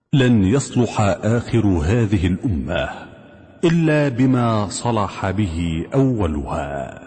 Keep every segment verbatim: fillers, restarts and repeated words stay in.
لن يصلح آخر هذه الأمة إلا بما صلح به أولها.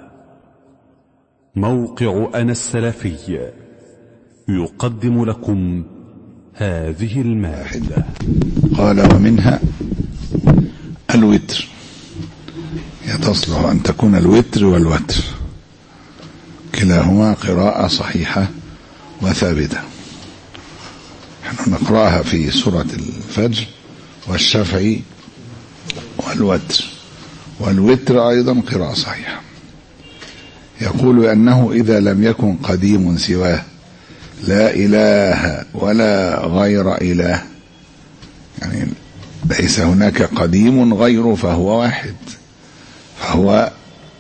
موقع أنا السلفي يقدم لكم هذه المادة. قال ومنها الوتر، تصلح أن تكون الوتر والوتر كلاهما قراءة صحيحة وثابتة. نحن نقرأها في سورة الفجر والشفع والوتر، والوتر أيضا قراءة صحيحة. يقول أنه إذا لم يكن قديم سواه لا إله ولا غير إله، يعني ليس هناك قديم غيره فهو واحد، فهو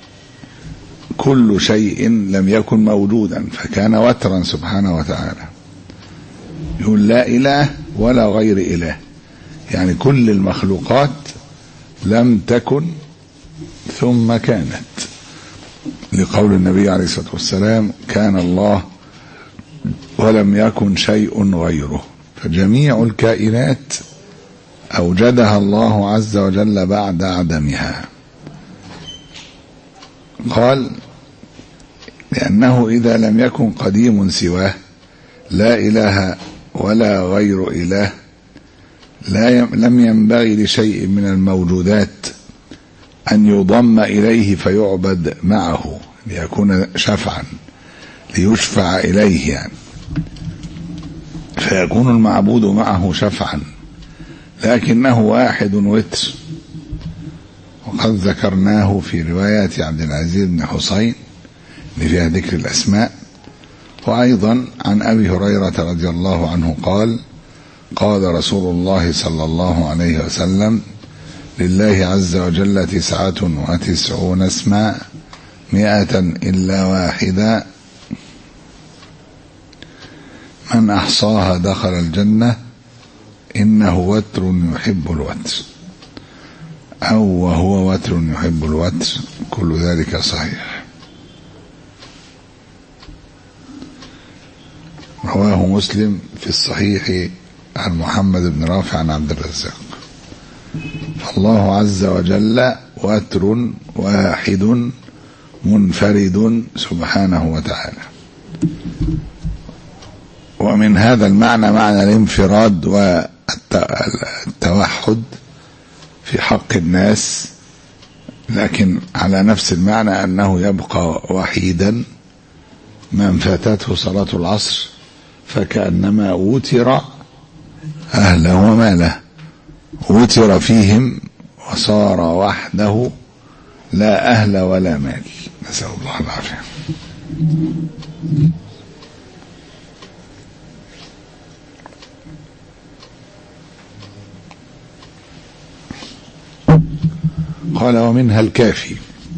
كل شيء لم يكن موجودا فكان وترا سبحانه وتعالى. يقول لا إله ولا غير إله، يعني كل المخلوقات لم تكن ثم كانت، لقول النبي عليه الصلاة والسلام كان الله ولم يكن شيء غيره، فجميع الكائنات أوجدها الله عز وجل بعد عدمها. قال لأنه إذا لم يكن قديم سواه لا إله ولا غير إله لا لم ينبغي لشيء من الموجودات أن يضم إليه فيعبد معه ليكون شفعا، ليشفع إليه يعني، فيكون المعبود معه شفعا، لكنه واحد وتر. وقد ذكرناه في رواية عبد العزيز بن حسين اللي فيها ذكر الأسماء. وأيضا عن أبي هريرة رضي الله عنه قال قال رسول الله صلى الله عليه وسلم لله عز وجل تسعة وتسعون اسما مئة إلا واحدا من أحصاها دخل الجنة إنه وتر يحب الوتر، أو وهو وتر يحب الوتر، كل ذلك صحيح. رواه مسلم في الصحيح عن محمد بن رافع عن عبد الرزاق. فالله عز وجل وتر واحد منفرد سبحانه وتعالى. ومن هذا المعنى معنى الانفراد والتوحد في حق الناس، لكن على نفس المعنى أنه يبقى وحيدا. من فاتته صلاة العصر فكأنما وتر أهله وماله، وتر فيهم وصار وحده لا أهل ولا مال، نسأل الله العافية. قال ومنها الكافي.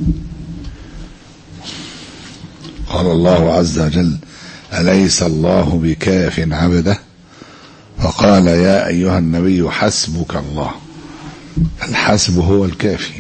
قال الله عز وجل أليس الله بكاف عبده، وقال يا أيها النبي حسبك الله. الحسب هو الكافي.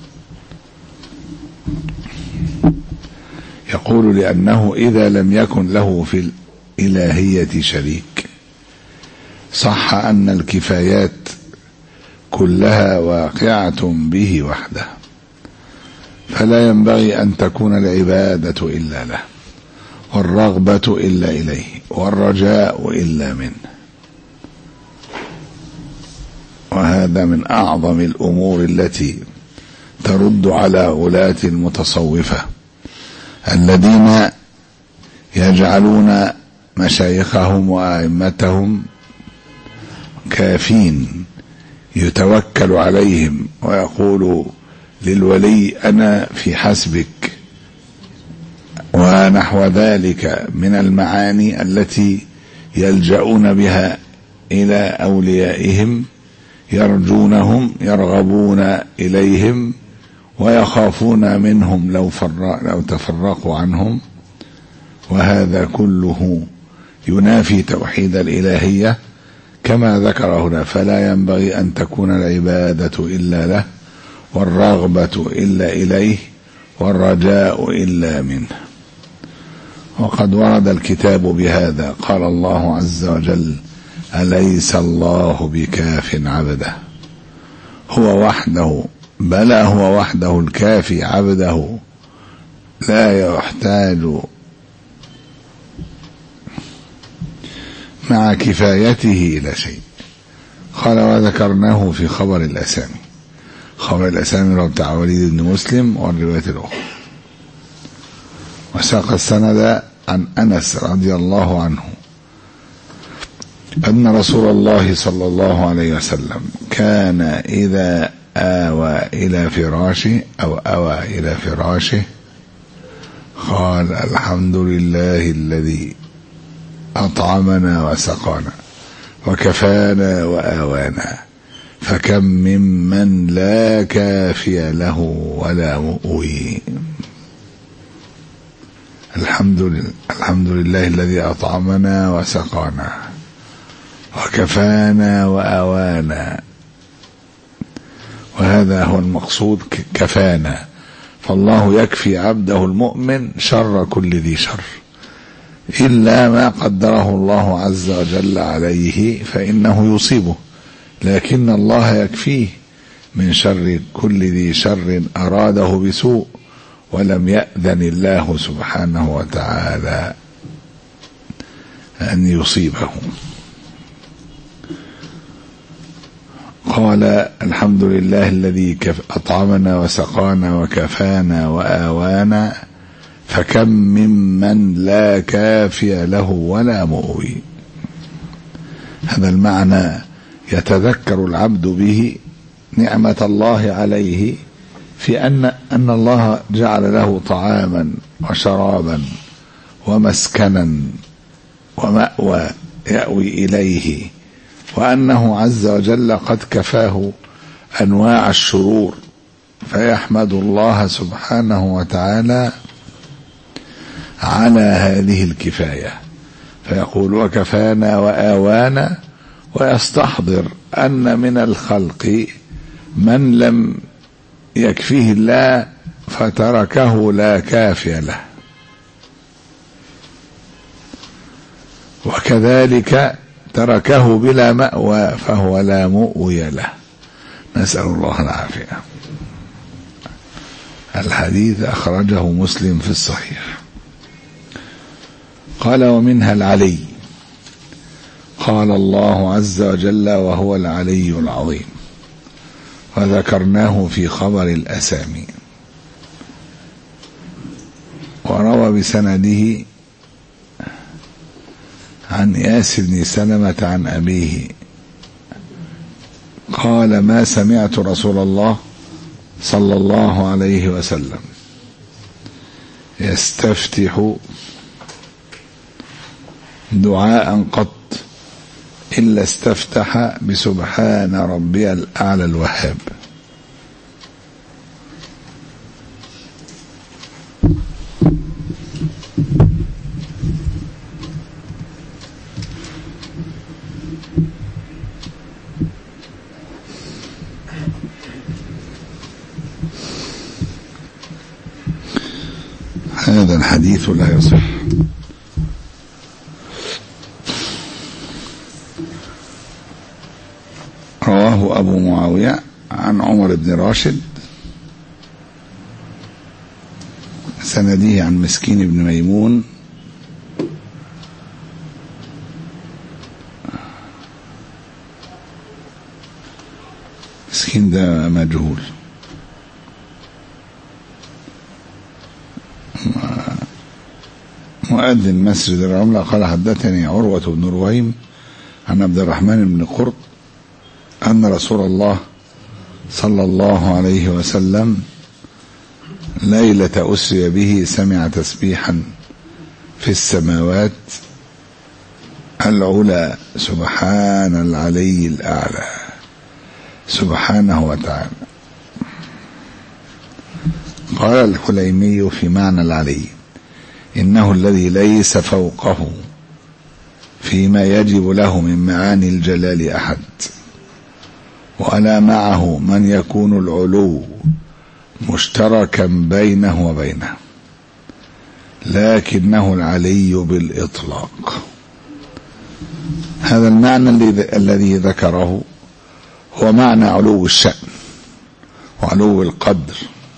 يقول لأنه إذا لم يكن له في الإلهية شريك صح أن الكفايات كلها واقعة به وحده، فلا ينبغي أن تكون العبادة إلا له، والرغبة إلا إليه، والرجاء إلا منه. وهذا من أعظم الأمور التي ترد على غلاة المتصوفة الذين يجعلون مشايخهم وأئمتهم كافين يتوكل عليهم، ويقول للولي أنا في حسبك، ونحو ذلك من المعاني التي يلجؤون بها إلى أوليائهم، يرجونهم يرغبون إليهم ويخافون منهم لو, لو تفرقوا عنهم. وهذا كله ينافي توحيد الإلهية كما ذكر هنا. فلا ينبغي أن تكون العبادة إلا له، والرغبة إلا إليه، والرجاء إلا منه. وقد ورد الكتاب بهذا. قال الله عز وجل أليس الله بكاف عبده هو وحده، بلى هو وحده الكافي عبده لا يحتاج مع كفايته إلى شيء. قال وذكرناه في خبر الأسامي. خبر الأسامي رواه بتاع وليد بن مسلم والرواية الأخرى. وساق السند عن أنس رضي الله عنه أن رسول الله صلى الله عليه وسلم كان إذا آوى إلى فراشه أو أوى إلى فراشه قال الحمد لله الذي أطعمنا وسقانا وكفانا وآوانا فكم ممن لا كافي له ولا مؤوي. الحمد لله الحمد لله الذي أطعمنا وسقانا وكفانا وآوانا، وهذا هو المقصود كفانا. فالله يكفي عبده المؤمن شر كل ذي شر إلا ما قدره الله عز وجل عليه فإنه يصيبه، لكن الله يكفيه من شر كل ذي شر أراده بسوء ولم يأذن الله سبحانه وتعالى أن يصيبه. قال الحمد لله الذي أطعمنا وسقانا وكفانا وآوانا فكم ممن لا كافي له ولا مؤوي. هذا المعنى يتذكر العبد به نعمة الله عليه في أن أن الله جعل له طعاما وشرابا ومسكنا ومأوى يأوي إليه، وأنه عز وجل قد كفاه أنواع الشرور، فيحمد الله سبحانه وتعالى على هذه الكفاية فيقول وكفانا وآوانا، ويستحضر أن من الخلق من لم يكفيه الله فتركه لا كافي له، وكذلك تركه بلا مأوى فهو لا مؤوي له. نسأل الله العافية. الحديث أخرجه مسلم في الصحيح. قال ومنها العلي. قال الله عز وجل وهو العلي العظيم، وذكرناه في خبر الأسامي. وروى بسنده عن إياس بن سلمة عن أبيه قال ما سمعت رسول الله صلى الله عليه وسلم يستفتح دعاء قط إلا استفتح بسبحان ربي الأعلى الوهاب. هذا الحديث لا يصح. رواه أبو معاوية عن عمر بن راشد سنده عن مسكين بن ميمون مسكين ده مجهول. مؤذن مسجد الرملة قال حدثني عروة بن رويم عن عبد الرحمن بن قرط أن رسول الله صلى الله عليه وسلم ليلة أسري به سمع تسبيحا في السماوات العلى سبحان العلي الأعلى سبحانه وتعالى. قال الحليمي في معنى العلي إنه الذي ليس فوقه فيما يجب له من معاني الجلال أحد، ولا معه من يكون العلو مشتركا بينه وبينه، لكنه العلي بالإطلاق. هذا المعنى الذي ذكره هو معنى علو الشأن وعلو القدر.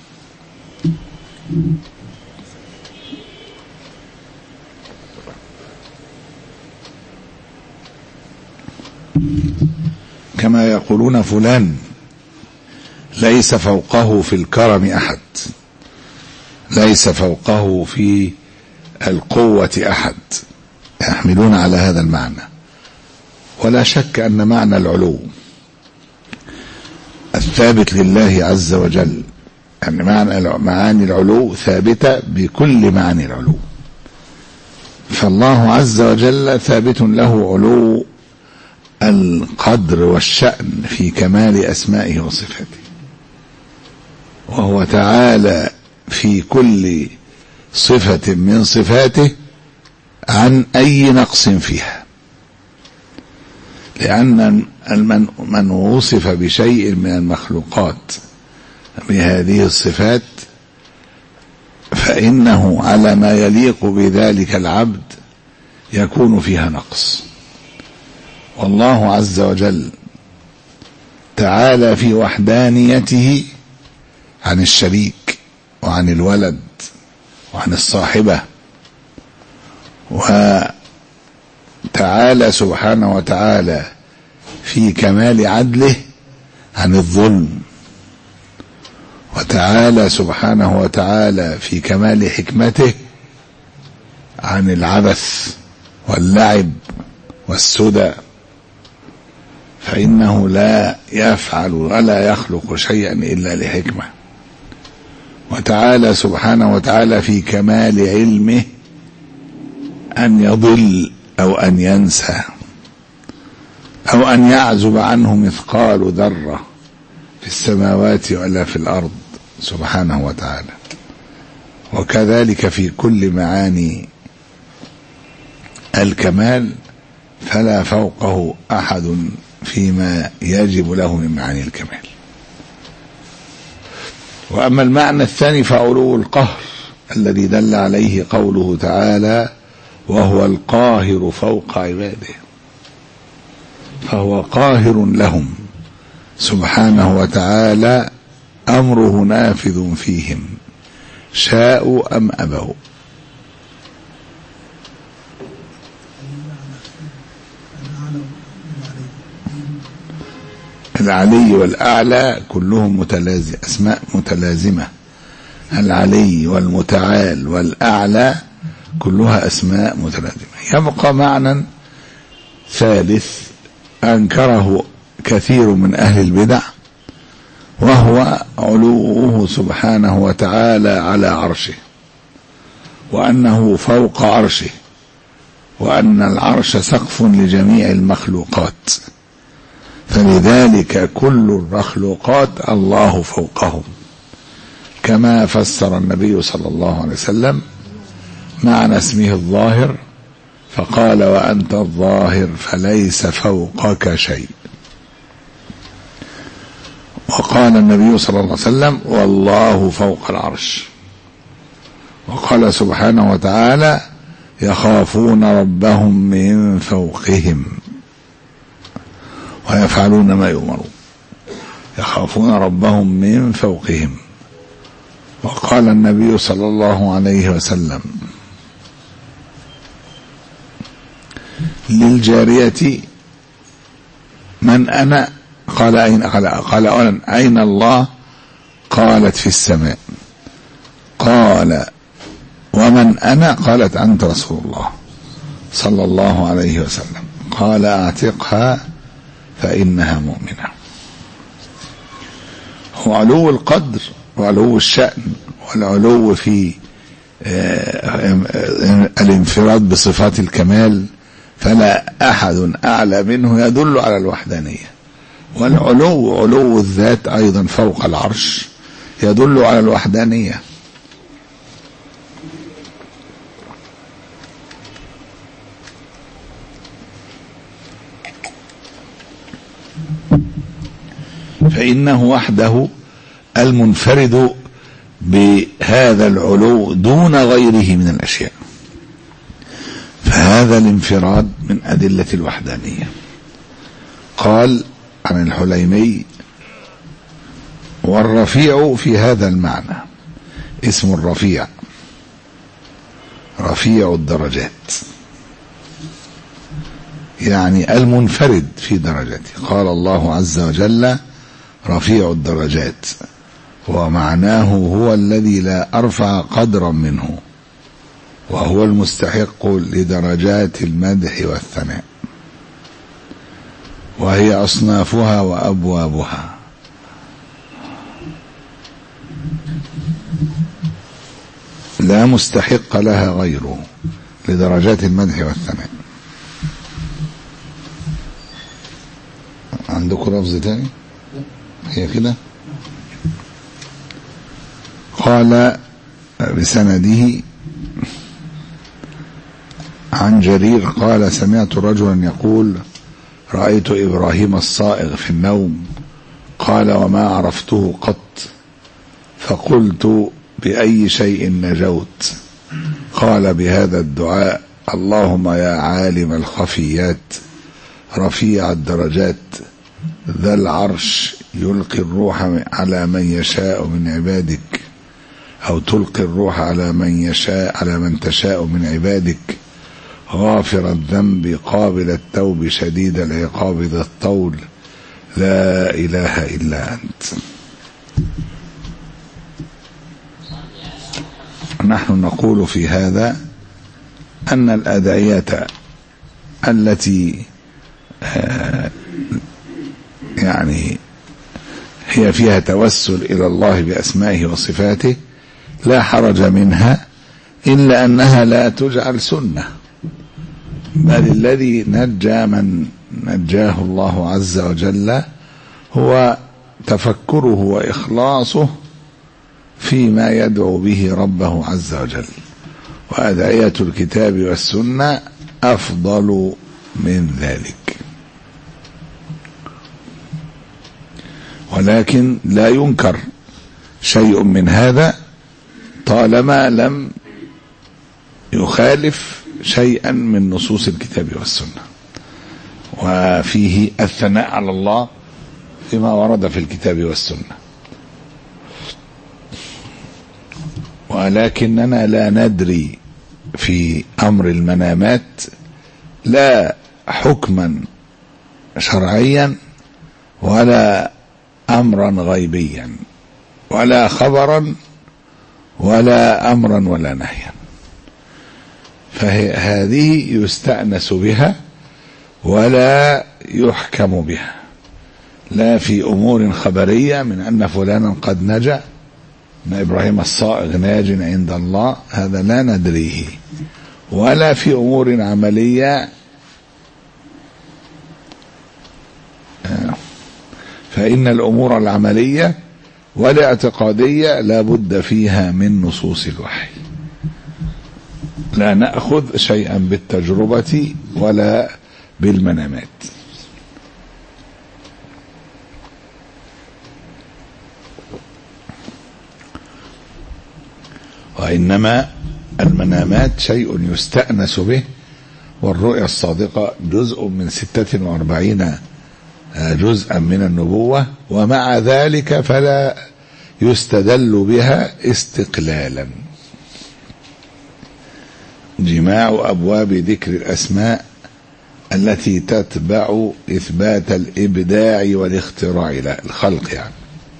كما يقولون فلان ليس فوقه في الكرم أحد، ليس فوقه في القوة أحد، يحملون على هذا المعنى. ولا شك أن معنى العلو الثابت لله عز وجل، يعني معنى معاني العلو ثابتة بكل معاني العلو، فالله عز وجل ثابت له علو القدر والشأن في كمال أسمائه وصفاته، وهو تعالى في كل صفة من صفاته عن أي نقص فيها، لأن من, من وصف بشيء من المخلوقات بهذه الصفات فإنه على ما يليق بذلك العبد يكون فيها نقص. والله عز وجل تعالى في وحدانيته عن الشريك وعن الولد وعن الصاحبة، وتعالى سبحانه وتعالى في كمال عدله عن الظلم، وتعالى سبحانه وتعالى في كمال حكمته عن العبث واللعب والسدى، فإنه لا يفعل ولا يخلق شيئا إلا لحكمة. وتعالى سبحانه وتعالى في كمال علمه أن يضل أو أن ينسى أو أن يعزب عنه مثقال ذرة في السماوات ولا في الأرض سبحانه وتعالى. وكذلك في كل معاني الكمال فلا فوقه أحد فيما يجب له من معاني الكمال. وأما المعنى الثاني فعلو القهر الذي دل عليه قوله تعالى وهو القاهر فوق عباده، فهو قاهر لهم سبحانه وتعالى، أمره نافذ فيهم شاءوا أم أبوا. العلي والأعلى كلهم متلازم، أسماء متلازمة، العلي والمتعال والأعلى كلها أسماء متلازمة. يبقى معنى ثالث أنكره كثير من أهل البدع، وهو علوه سبحانه وتعالى على عرشه، وأنه فوق عرشه، وأن العرش سقف لجميع المخلوقات، فلذلك كل المخلوقات الله فوقهم، كما فسر النبي صلى الله عليه وسلم معنى اسمه الظاهر فقال وأنت الظاهر فليس فوقك شيء. وقال النبي صلى الله عليه وسلم والله فوق العرش. وقال سبحانه وتعالى يخافون ربهم من فوقهم ويفعلون ما يؤمرون، يخافون ربهم من فوقهم. وقال النبي صلى الله عليه وسلم للجارية من أنا؟ قال أين؟ قال, قال أولا أين الله؟ قالت في السماء. قال ومن أنا؟ قالت أنت رسول الله صلى الله عليه وسلم. قال اعتقها فإنها مؤمنة. هو علو القدر وعلو الشأن والعلو في الانفراد بصفات الكمال، فلا أحد أعلى منه يدل على الوحدانية. والعلو علو الذات أيضا فوق العرش يدل على الوحدانية. فإنه وحده المنفرد بهذا العلو دون غيره من الأشياء. فهذا هذا الانفراد من أدلة الوحدانية. قال عن الحليمي: والرفيع في هذا المعنى اسم الرفيع رفيع الدرجات، يعني المنفرد في درجته. قال الله عز وجل: رفيع الدرجات، ومعناه هو الذي لا أرفع قدرا منه، وهو المستحق لدرجات المدح والثناء، وهي أصنافها وأبوابها. لا مستحق لها غيره لدرجات المدح والثناء. عندكم لفظ تاني؟ هي كده. قال بسنده عن جرير قال: سمعت رجلا يقول: رأيت إبراهيم الصائغ في النوم، قال: وما عرفته قط، فقلت: بأي شيء نجوت؟ قال بهذا الدعاء: اللهم يا عالم الخفيات رفيع الدرجات ذا العرش، يلقي الروح على من يشاء من عبادك، أو تلقي الروح على من يشاء على من تشاء من عبادك، غافر الذنب قابل التوب شديد العقاب ذا الطول، لا إله إلا أنت. نحن نقول في هذا أن الأدعية التي يعني هي فيها توسل إلى الله بأسمائه وصفاته لا حرج منها، إلا أنها لا تجعل سنة، بل الذي نجى من نجاه الله عز وجل هو تفكره وإخلاصه فيما يدعو به ربه عز وجل، وأدعية الكتاب والسنة أفضل من ذلك. ولكن لا ينكر شيء من هذا طالما لم يخالف شيئا من نصوص الكتاب والسنة، وفيه الثناء على الله فيما ورد في الكتاب والسنة. ولكننا لا ندري في أمر المنامات لا حكما شرعيا ولا أمرا غيبيا ولا خبرا ولا أمرا ولا نهيا، فهذه يستأنس بها ولا يحكم بها، لا في أمور خبرية من أن فلانا قد نجا، أن إبراهيم الصائغ ناج عند الله، هذا لا ندريه، ولا في أمور عملية، فإن الأمور العملية والاعتقادية لا بد فيها من نصوص الوحي، لا نأخذ شيئا بالتجربة ولا بالمنامات. وإنما المنامات شيء يستأنس به، والرؤيا الصادقة جزء من ستة وأربعين جزءا من النبوة، ومع ذلك فلا يستدل بها استقلالا. جماع أبواب ذكر الأسماء التي تتبع إثبات الإبداع والاختراع الخلق، يعني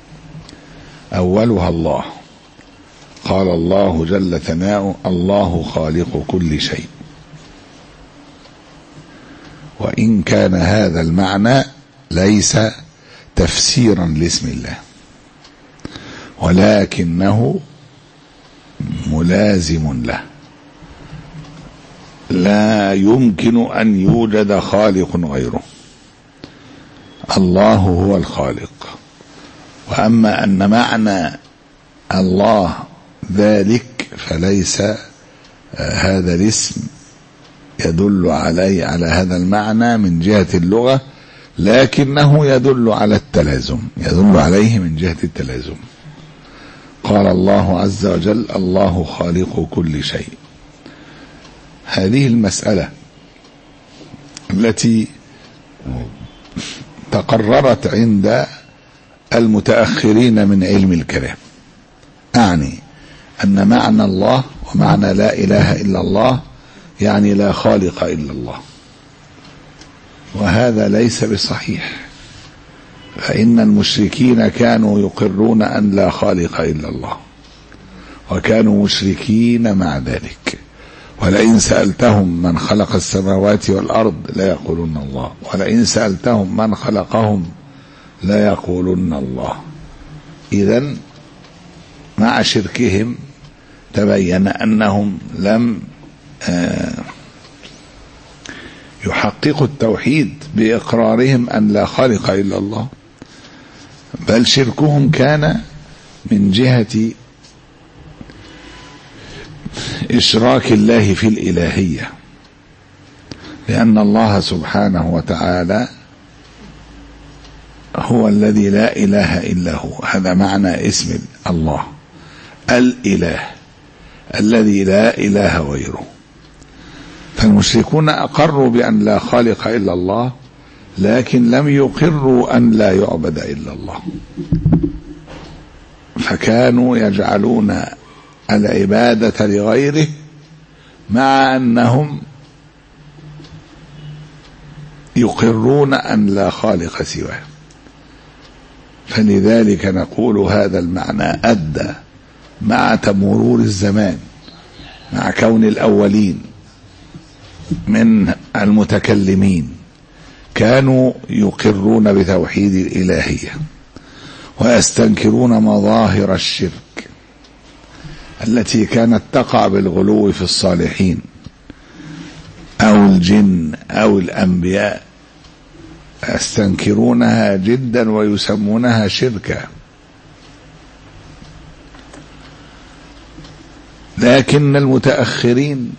أولها الله. قال الله جل ثناؤه: الله خالق كل شيء. وإن كان هذا المعنى ليس تفسيرا لاسم الله، ولكنه ملازم له، لا يمكن أن يوجد خالق غيره، الله هو الخالق. وأما أن معنى الله ذلك فليس هذا الاسم يدل عليه على هذا المعنى من جهة اللغة، لكنه يدل على التلازم، يدل عليه من جهة التلازم. قال الله عز وجل: الله خالق كل شيء. هذه المسألة التي تقررت عند المتأخرين من علم الكلام. أعني أن معنى الله ومعنى لا إله إلا الله يعني لا خالق إلا الله، وهذا ليس بصحيح، فإن المشركين كانوا يقرون أن لا خالق إلا الله، وكانوا مشركين مع ذلك. ولئن سألتهم من خلق السماوات والأرض لا يقولون الله، ولئن سألتهم من خلقهم لا يقولون الله. إذن مع شركهم تبين أنهم لم يحققوا التوحيد بإقرارهم أن لا خالق إلا الله، بل شركهم كان من جهة إشراك الله في الإلهية، لأن الله سبحانه وتعالى هو الذي لا إله إلا هو. هذا معنى اسم الله، الإله الذي لا إله غيره. فالمشركون أقروا بأن لا خالق إلا الله، لكن لم يقروا أن لا يعبد إلا الله، فكانوا يجعلون العبادة لغيره مع أنهم يقرون أن لا خالق سواه. فلذلك نقول هذا المعنى أدى مع مرور الزمان، مع كون الأولين من المتكلمين كانوا يقرون بتوحيد الإلهية ويستنكرون مظاهر الشرك التي كانت تقع بالغلو في الصالحين أو الجن أو الأنبياء، يستنكرونها جدا ويسمونها شركا. لكن المتأخرين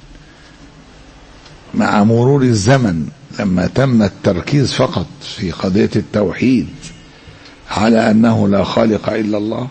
مع مرور الزمن لما تم التركيز فقط في قضية التوحيد على أنه لا خالق إلا الله،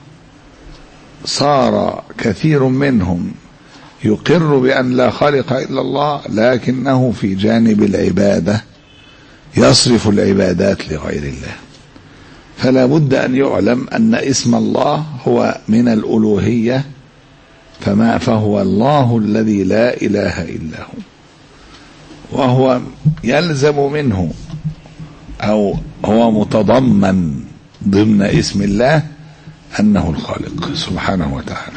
صار كثير منهم يقر بأن لا خالق إلا الله، لكنه في جانب العبادة يصرف العبادات لغير الله. فلا بد أن يعلم أن اسم الله هو من الألوهية، فما فهو الله الذي لا إله إلا هو، وهو يلزم منه أو هو متضمن ضمن اسم الله أنه الخالق سبحانه وتعالى.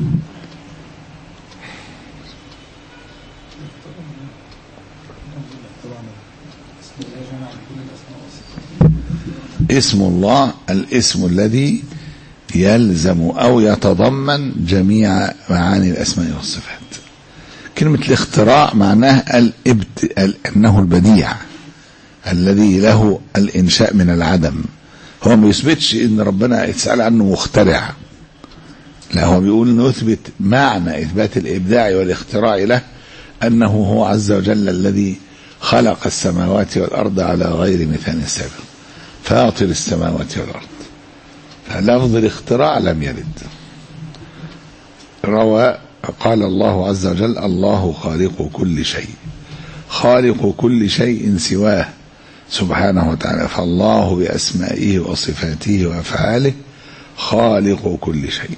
اسم الله الاسم الذي يلزم أو يتضمن جميع معاني الأسماء والصفات. كلمة الاختراع معناه الابت... أنه البديع الذي له الإنشاء من العدم. هو ما يثبتش إن ربنا يتسأل عنه مخترع، لا، هو بيقول نثبت معنى إثبات الإبداع والاختراع له أنه هو عز وجل الذي خلق السماوات والأرض على غير مثال سابق، فاطر السماوات والأرض. فلفظ الاختراع لم يرد. روى قال الله عز وجل: الله خالق كل شيء، خالق كل شيء سواه سبحانه وتعالى. فالله بأسمائه وصفاته وأفعاله خالق كل شيء.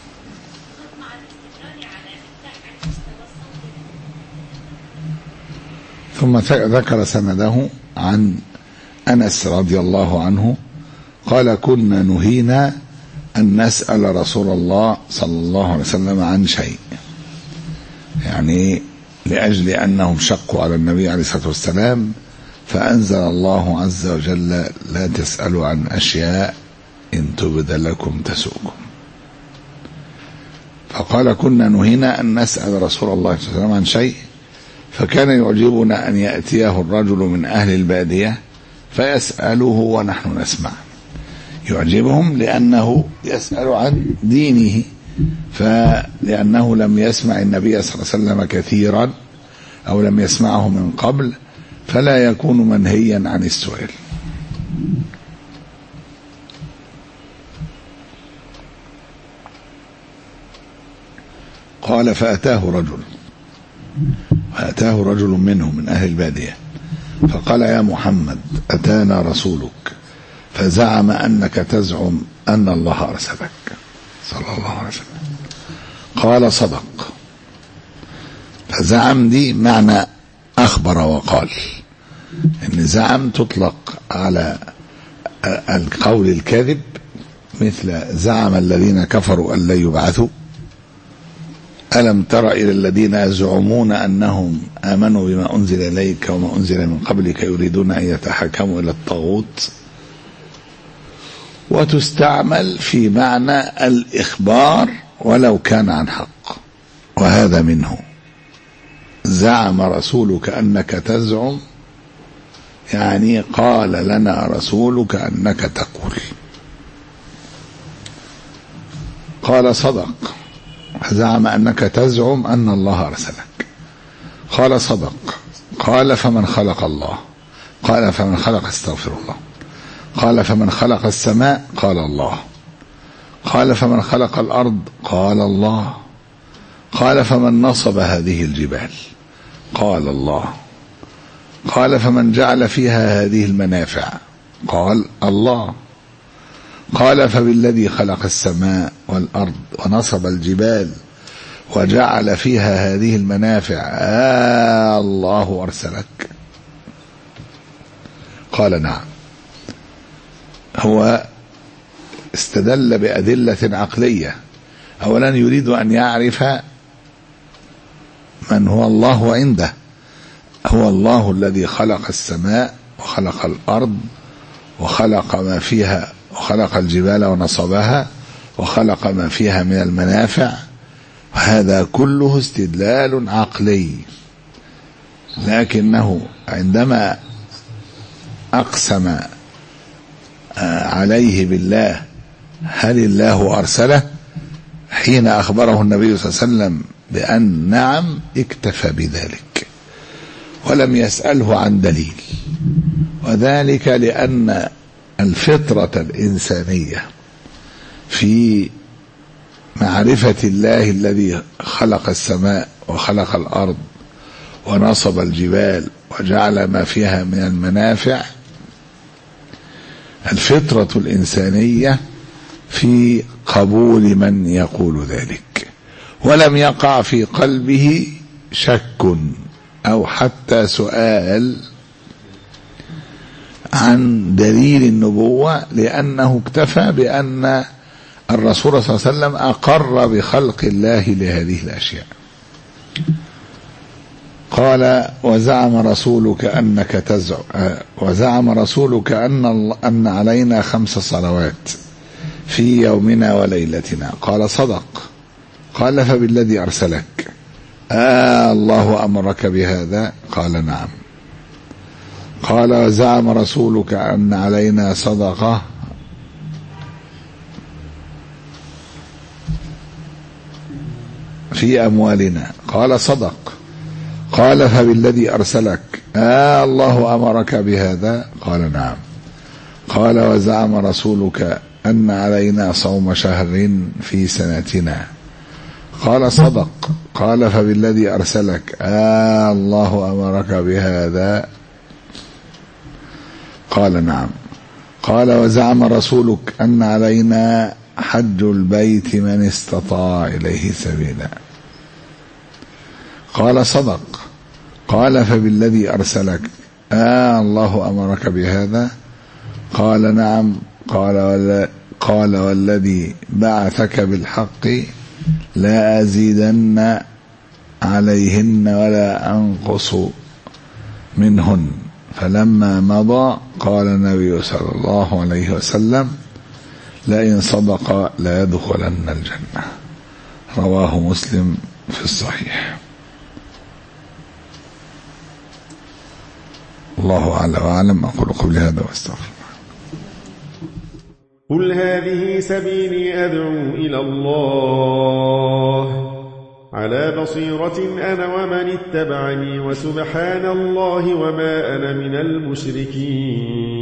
ثم ذكر سنده عن أنس رضي الله عنه قال: كنا نهينا أن نسأل رسول الله صلى الله عليه وسلم عن شيء، يعني لأجل أنهم شقوا على النبي عليه الصلاة والسلام، فأنزل الله عز وجل: لا تسألوا عن أشياء إن تبد لكم تسؤكم. فقال: كنا نهينا أن نسأل رسول الله صلى الله عليه وسلم عن شيء، فكان يعجبنا أن يأتيه الرجل من أهل البادية فيسأله ونحن نسمع. يعجبهم لأنه يسأل عن دينه، فلأنه لم يسمع النبي صلى الله عليه وسلم كثيرا أو لم يسمعه من قبل، فلا يكون منهيا عن السؤال. قال: فأتاه رجل فأتاه رجل منهم من أهل البادية فقال يا محمد أتانا رسولك فزعم أنك تزعم أن الله أرسلك صلى الله عليه وسلم. قال صدق. فزعم دي معنى أخبر وقال، إن زعم تطلق على القول الكاذب، مثل زعم الذين كفروا أن لا يبعثوا. ألم تر إلى الذين يزعمون أنهم آمنوا بما أنزل إليك وما أنزل من قبلك يريدون أن يتحكموا إلى الطاغوت. وتستعمل في معنى الإخبار ولو كان عن حق، وهذا منه. زعم رسولك أنك تزعم، يعني قال لنا رسولك أنك تقول. قال صدق. زعم أنك تزعم أن الله أرسلك. قال صدق. قال فمن خلق الله. قال فمن خلق استغفر الله. قال فمن خلق السماء. قال الله. قال فمن خلق الأرض. قال الله. قال فمن نصب هذه الجبال. قال الله. قال فمن جعل فيها هذه المنافع. قال الله. قال فبالذي خلق السماء والأرض ونصب الجبال وجعل فيها هذه المنافع آه الله أرسلك. قال نعم. هو استدل بأدلة عقلية. أولا يريد أن يعرف من هو الله عنده. هو الله الذي خلق السماء وخلق الأرض وخلق ما فيها وخلق الجبال ونصبها وخلق ما فيها من المنافع. هذا كله استدلال عقلي، لكنه عندما أقسم عليه بالله هل الله أرسله، حين أخبره النبي صلى الله عليه وسلم بأن نعم اكتفى بذلك ولم يسأله عن دليل. وذلك لأن الفطرة الإنسانية في معرفة الله الذي خلق السماء وخلق الأرض ونصب الجبال وجعل ما فيها من المنافع، الفطرة الإنسانية في قبول من يقول ذلك، ولم يقع في قلبه شك أو حتى سؤال عن دليل النبوة، لأنه اكتفى بأن الرسول صلى الله عليه وسلم أقر بخلق الله لهذه الأشياء. قال وزعم رسولك أنك تزعم وزعم رسولك أن أن علينا خمس صلوات في يومنا وليلتنا. قال صدق. قال فبالذي أرسلك آه الله أمرك بهذا. قال نعم. قال وزعم رسولك أن علينا صدقة في أموالنا. قال صدق. قال فبالذي أرسلك آه الله أمرك بهذا. قال نعم. قال وزعم رسولك أن علينا صوم شهر في سنتنا. قال صدق. قال فبالذي أرسلك آه الله أمرك بهذا. قال نعم. قال وزعم رسولك أن علينا حج البيت من استطاع إليه سبيلا. قال صدق. قال فبالذي أرسلك آه الله أمرك بهذا. قال نعم. قال ولا قال والذي بعثك بالحق لا أزيدن عليهن ولا أنقص منهن. فلما مضى قال النبي صلى الله عليه وسلم لئن صدق لا يدخلن الجنة. رواه مسلم في الصحيح. الله أعلى وأعلم. أقول قولي هذا واستغفر. قل هذه سبيلي أدعو إلى الله على بصيرة أنا ومن اتبعني وسبحان الله وما أنا من المشركين.